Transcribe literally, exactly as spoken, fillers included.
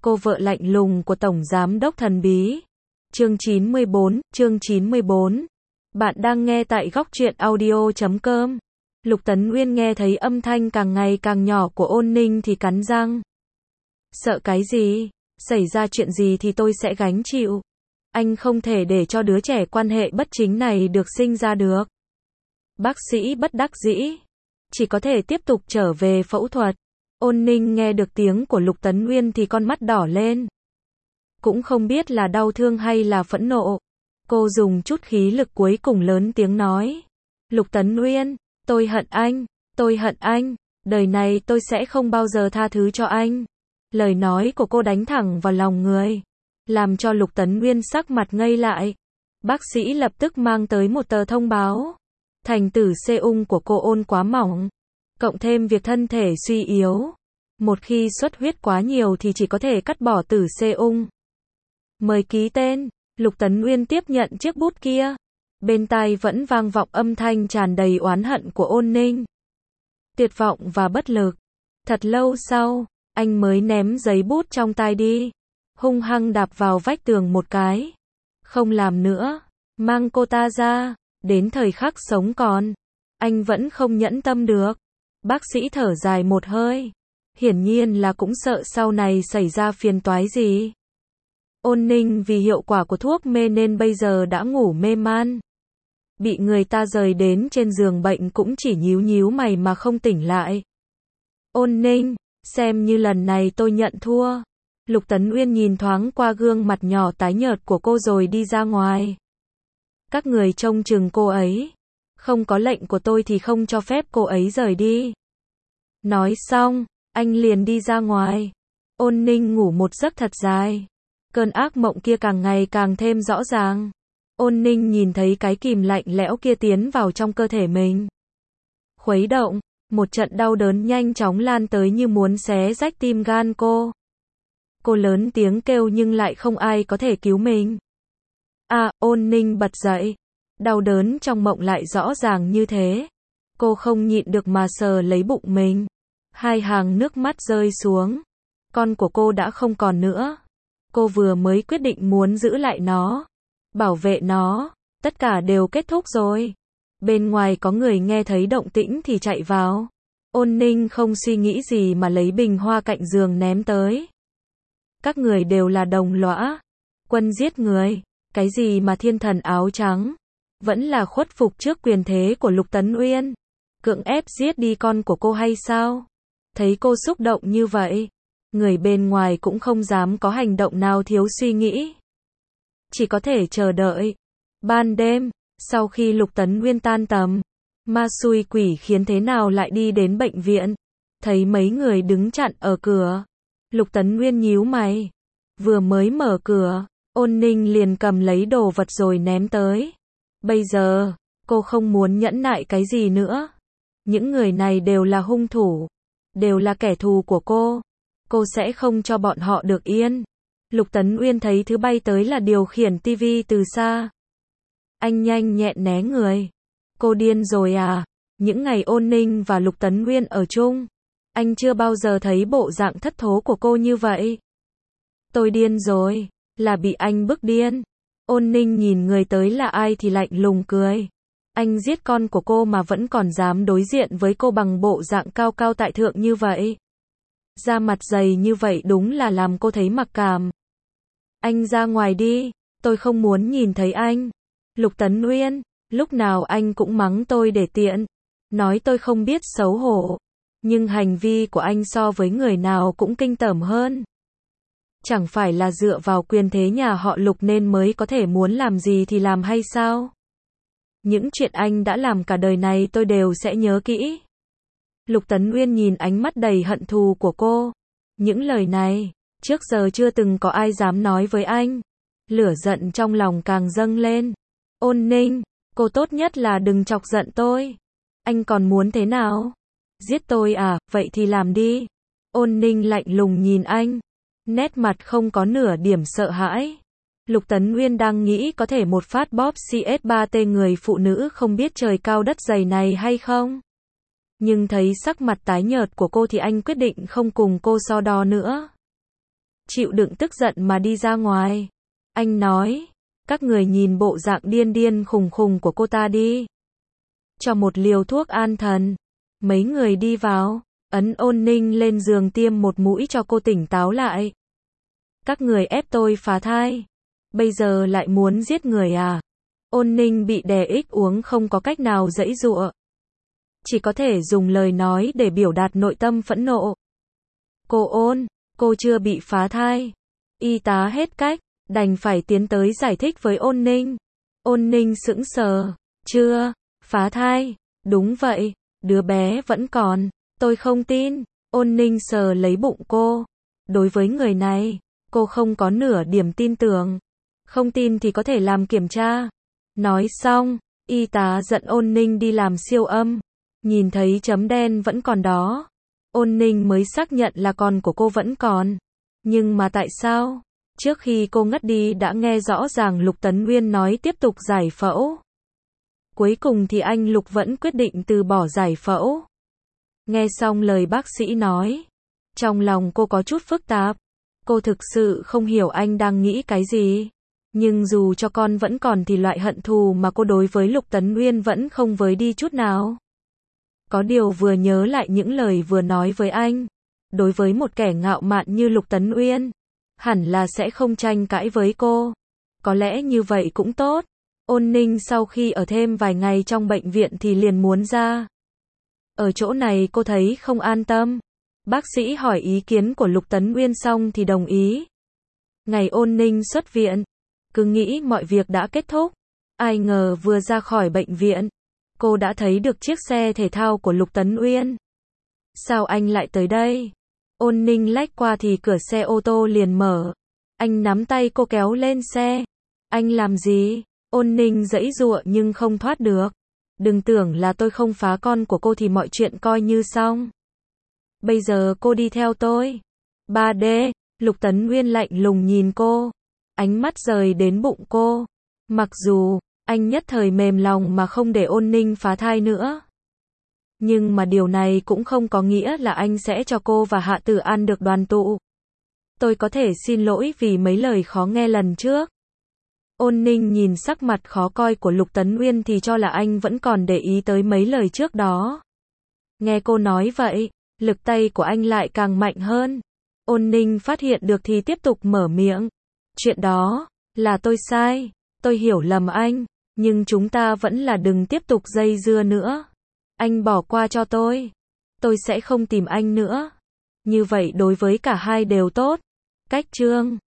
cô vợ lạnh lùng của Tổng Giám đốc thần bí. Chương chín mươi bốn, chương chín mươi bốn. Bạn đang nghe tại góc truyện audio chấm com. Lục Tấn Uyên nghe thấy âm thanh càng ngày càng nhỏ của Ôn Ninh thì cắn răng. Sợ cái gì? Xảy ra chuyện gì thì tôi sẽ gánh chịu. Anh không thể để cho đứa trẻ quan hệ bất chính này được sinh ra được. Bác sĩ bất đắc dĩ. Chỉ có thể tiếp tục trở về phẫu thuật. Ôn Ninh nghe được tiếng của Lục Tấn Uyên thì con mắt đỏ lên. Cũng không biết là đau thương hay là phẫn nộ. Cô dùng chút khí lực cuối cùng lớn tiếng nói. Lục Tấn Uyên, tôi hận anh, tôi hận anh, đời này tôi sẽ không bao giờ tha thứ cho anh. Lời nói của cô đánh thẳng vào lòng người, làm cho Lục Tấn Uyên sắc mặt ngây lại. Bác sĩ lập tức mang tới một tờ thông báo. Thành tử xê ung của cô Ôn quá mỏng, cộng thêm việc thân thể suy yếu. Một khi xuất huyết quá nhiều thì chỉ có thể cắt bỏ tử xê ung. Mời ký tên. Lục Tấn Uyên tiếp nhận chiếc bút kia. Bên tai vẫn vang vọng âm thanh tràn đầy oán hận của Ôn Ninh. Tuyệt vọng và bất lực. Thật lâu sau, anh mới ném giấy bút trong tay đi. Hung hăng đạp vào vách tường một cái. Không làm nữa. Mang cô ta ra. Đến thời khắc sống còn, anh vẫn không nhẫn tâm được. Bác sĩ thở dài một hơi. Hiển nhiên là cũng sợ sau này xảy ra phiền toái gì. Ôn Ninh vì hiệu quả của thuốc mê nên bây giờ đã ngủ mê man. Bị người ta rời đến trên giường bệnh cũng chỉ nhíu nhíu mày mà không tỉnh lại. Ôn Ninh, xem như lần này tôi nhận thua. Lục Tấn Uyên nhìn thoáng qua gương mặt nhỏ tái nhợt của cô rồi đi ra ngoài. Các người trông chừng cô ấy. Không có lệnh của tôi thì không cho phép cô ấy rời đi. Nói xong, anh liền đi ra ngoài. Ôn Ninh ngủ một giấc thật dài. Cơn ác mộng kia càng ngày càng thêm rõ ràng. Ôn Ninh nhìn thấy cái kìm lạnh lẽo kia tiến vào trong cơ thể mình. Khuấy động, một trận đau đớn nhanh chóng lan tới như muốn xé rách tim gan cô. Cô lớn tiếng kêu nhưng lại không ai có thể cứu mình. À, Ôn Ninh bật dậy. Đau đớn trong mộng lại rõ ràng như thế. Cô không nhịn được mà sờ lấy bụng mình. Hai hàng nước mắt rơi xuống. Con của cô đã không còn nữa. Cô vừa mới quyết định muốn giữ lại nó, bảo vệ nó, tất cả đều kết thúc rồi. Bên ngoài có người nghe thấy động tĩnh thì chạy vào. Ôn Ninh không suy nghĩ gì mà lấy bình hoa cạnh giường ném tới. Các người đều là đồng lõa. Quân giết người. Cái gì mà thiên thần áo trắng. Vẫn là khuất phục trước quyền thế của Lục Tấn Uyên. Cưỡng ép giết đi con của cô hay sao? Thấy cô xúc động như vậy, người bên ngoài cũng không dám có hành động nào thiếu suy nghĩ. Chỉ có thể chờ đợi. Ban đêm, sau khi Lục Tấn Uyên tan tầm, ma xui quỷ khiến thế nào lại đi đến bệnh viện. Thấy mấy người đứng chặn ở cửa. Lục Tấn Uyên nhíu mày. Vừa mới mở cửa, Ôn Ninh liền cầm lấy đồ vật rồi ném tới. Bây giờ, cô không muốn nhẫn nại cái gì nữa. Những người này đều là hung thủ. Đều là kẻ thù của cô. Cô sẽ không cho bọn họ được yên. Lục Tấn Uyên thấy thứ bay tới là điều khiển tivi từ xa. Anh nhanh nhẹn né người. Cô điên rồi à? Những ngày Ôn Ninh và Lục Tấn Uyên ở chung, anh chưa bao giờ thấy bộ dạng thất thố của cô như vậy. Tôi điên rồi, là bị anh bức điên. Ôn Ninh nhìn người tới là ai thì lạnh lùng cười. Anh giết con của cô mà vẫn còn dám đối diện với cô bằng bộ dạng cao cao tại thượng như vậy. Da mặt dày như vậy đúng là làm cô thấy mặc cảm. Anh ra ngoài đi, tôi không muốn nhìn thấy anh. Lục Tấn Uyên, lúc nào anh cũng mắng tôi để tiện. Nói tôi không biết xấu hổ. Nhưng hành vi của anh so với người nào cũng kinh tởm hơn. Chẳng phải là dựa vào quyền thế nhà họ Lục nên mới có thể muốn làm gì thì làm hay sao? Những chuyện anh đã làm cả đời này tôi đều sẽ nhớ kỹ. Lục Tấn Uyên nhìn ánh mắt đầy hận thù của cô. Những lời này, trước giờ chưa từng có ai dám nói với anh. Lửa giận trong lòng càng dâng lên. Ôn Ninh, cô tốt nhất là đừng chọc giận tôi. Anh còn muốn thế nào? Giết tôi à, vậy thì làm đi. Ôn Ninh lạnh lùng nhìn anh. Nét mặt không có nửa điểm sợ hãi. Lục Tấn Uyên đang nghĩ có thể một phát bóp xê ét ba tê người phụ nữ không biết trời cao đất dày này hay không. Nhưng thấy sắc mặt tái nhợt của cô thì anh quyết định không cùng cô so đo nữa. chịu đựng tức giận mà đi ra ngoài. Anh nói, các người nhìn bộ dạng điên điên khùng khùng của cô ta đi. Cho một liều thuốc an thần. Mấy người đi vào, ấn Ôn Ninh lên giường tiêm một mũi cho cô tỉnh táo lại. Các người ép tôi phá thai. Bây giờ lại muốn giết người à? Ôn Ninh bị đè ích uống không có cách nào giãy giụa. Chỉ có thể dùng lời nói để biểu đạt nội tâm phẫn nộ. Cô Ôn, cô chưa bị phá thai. Y tá hết cách, đành phải tiến tới giải thích với Ôn Ninh. Ôn Ninh sững sờ, chưa, phá thai, đúng vậy, đứa bé vẫn còn, tôi không tin. Ôn Ninh sờ lấy bụng cô. Đối với người này, cô không có nửa điểm tin tưởng. Không tin thì có thể làm kiểm tra. Nói xong, y tá dẫn Ôn Ninh đi làm siêu âm. Nhìn thấy chấm đen vẫn còn đó. Ôn Ninh mới xác nhận là con của cô vẫn còn. Nhưng mà tại sao? Trước khi cô ngất đi đã nghe rõ ràng Lục Tấn Uyên nói tiếp tục giải phẫu. Cuối cùng thì anh Lục vẫn quyết định từ bỏ giải phẫu. Nghe xong lời bác sĩ nói, trong lòng cô có chút phức tạp. Cô thực sự không hiểu anh đang nghĩ cái gì. Nhưng dù cho con vẫn còn thì loại hận thù mà cô đối với Lục Tấn Uyên vẫn không với đi chút nào. Có điều vừa nhớ lại những lời vừa nói với anh. Đối với một kẻ ngạo mạn như Lục Tấn Uyên, hẳn là sẽ không tranh cãi với cô. Có lẽ như vậy cũng tốt. Ôn Ninh sau khi ở thêm vài ngày trong bệnh viện thì liền muốn ra. Ở chỗ này cô thấy không an tâm. Bác sĩ hỏi ý kiến của Lục Tấn Uyên xong thì đồng ý. Ngày Ôn Ninh xuất viện, cứ nghĩ mọi việc đã kết thúc. Ai ngờ vừa ra khỏi bệnh viện, cô đã thấy được chiếc xe thể thao của Lục Tấn Uyên. Sao anh lại tới đây? Ôn Ninh lách qua thì cửa xe ô tô liền mở. Anh nắm tay cô kéo lên xe. Anh làm gì? Ôn Ninh giãy giụa nhưng không thoát được. Đừng tưởng là tôi không phá con của cô thì mọi chuyện coi như xong. Bây giờ cô đi theo tôi. ba D, Lục Tấn Uyên lạnh lùng nhìn cô. Ánh mắt rời đến bụng cô. Mặc dù, anh nhất thời mềm lòng mà không để Ôn Ninh phá thai nữa. Nhưng mà điều này cũng không có nghĩa là anh sẽ cho cô và Hạ Tử An được đoàn tụ. Tôi có thể xin lỗi vì mấy lời khó nghe lần trước. Ôn Ninh nhìn sắc mặt khó coi của Lục Tấn Uyên thì cho là anh vẫn còn để ý tới mấy lời trước đó. Nghe cô nói vậy, lực tay của anh lại càng mạnh hơn. Ôn Ninh phát hiện được thì tiếp tục mở miệng. Chuyện đó, là tôi sai, tôi hiểu lầm anh, nhưng chúng ta vẫn là đừng tiếp tục dây dưa nữa. Anh bỏ qua cho tôi. Tôi sẽ không tìm anh nữa. Như vậy đối với cả hai đều tốt. Cách chương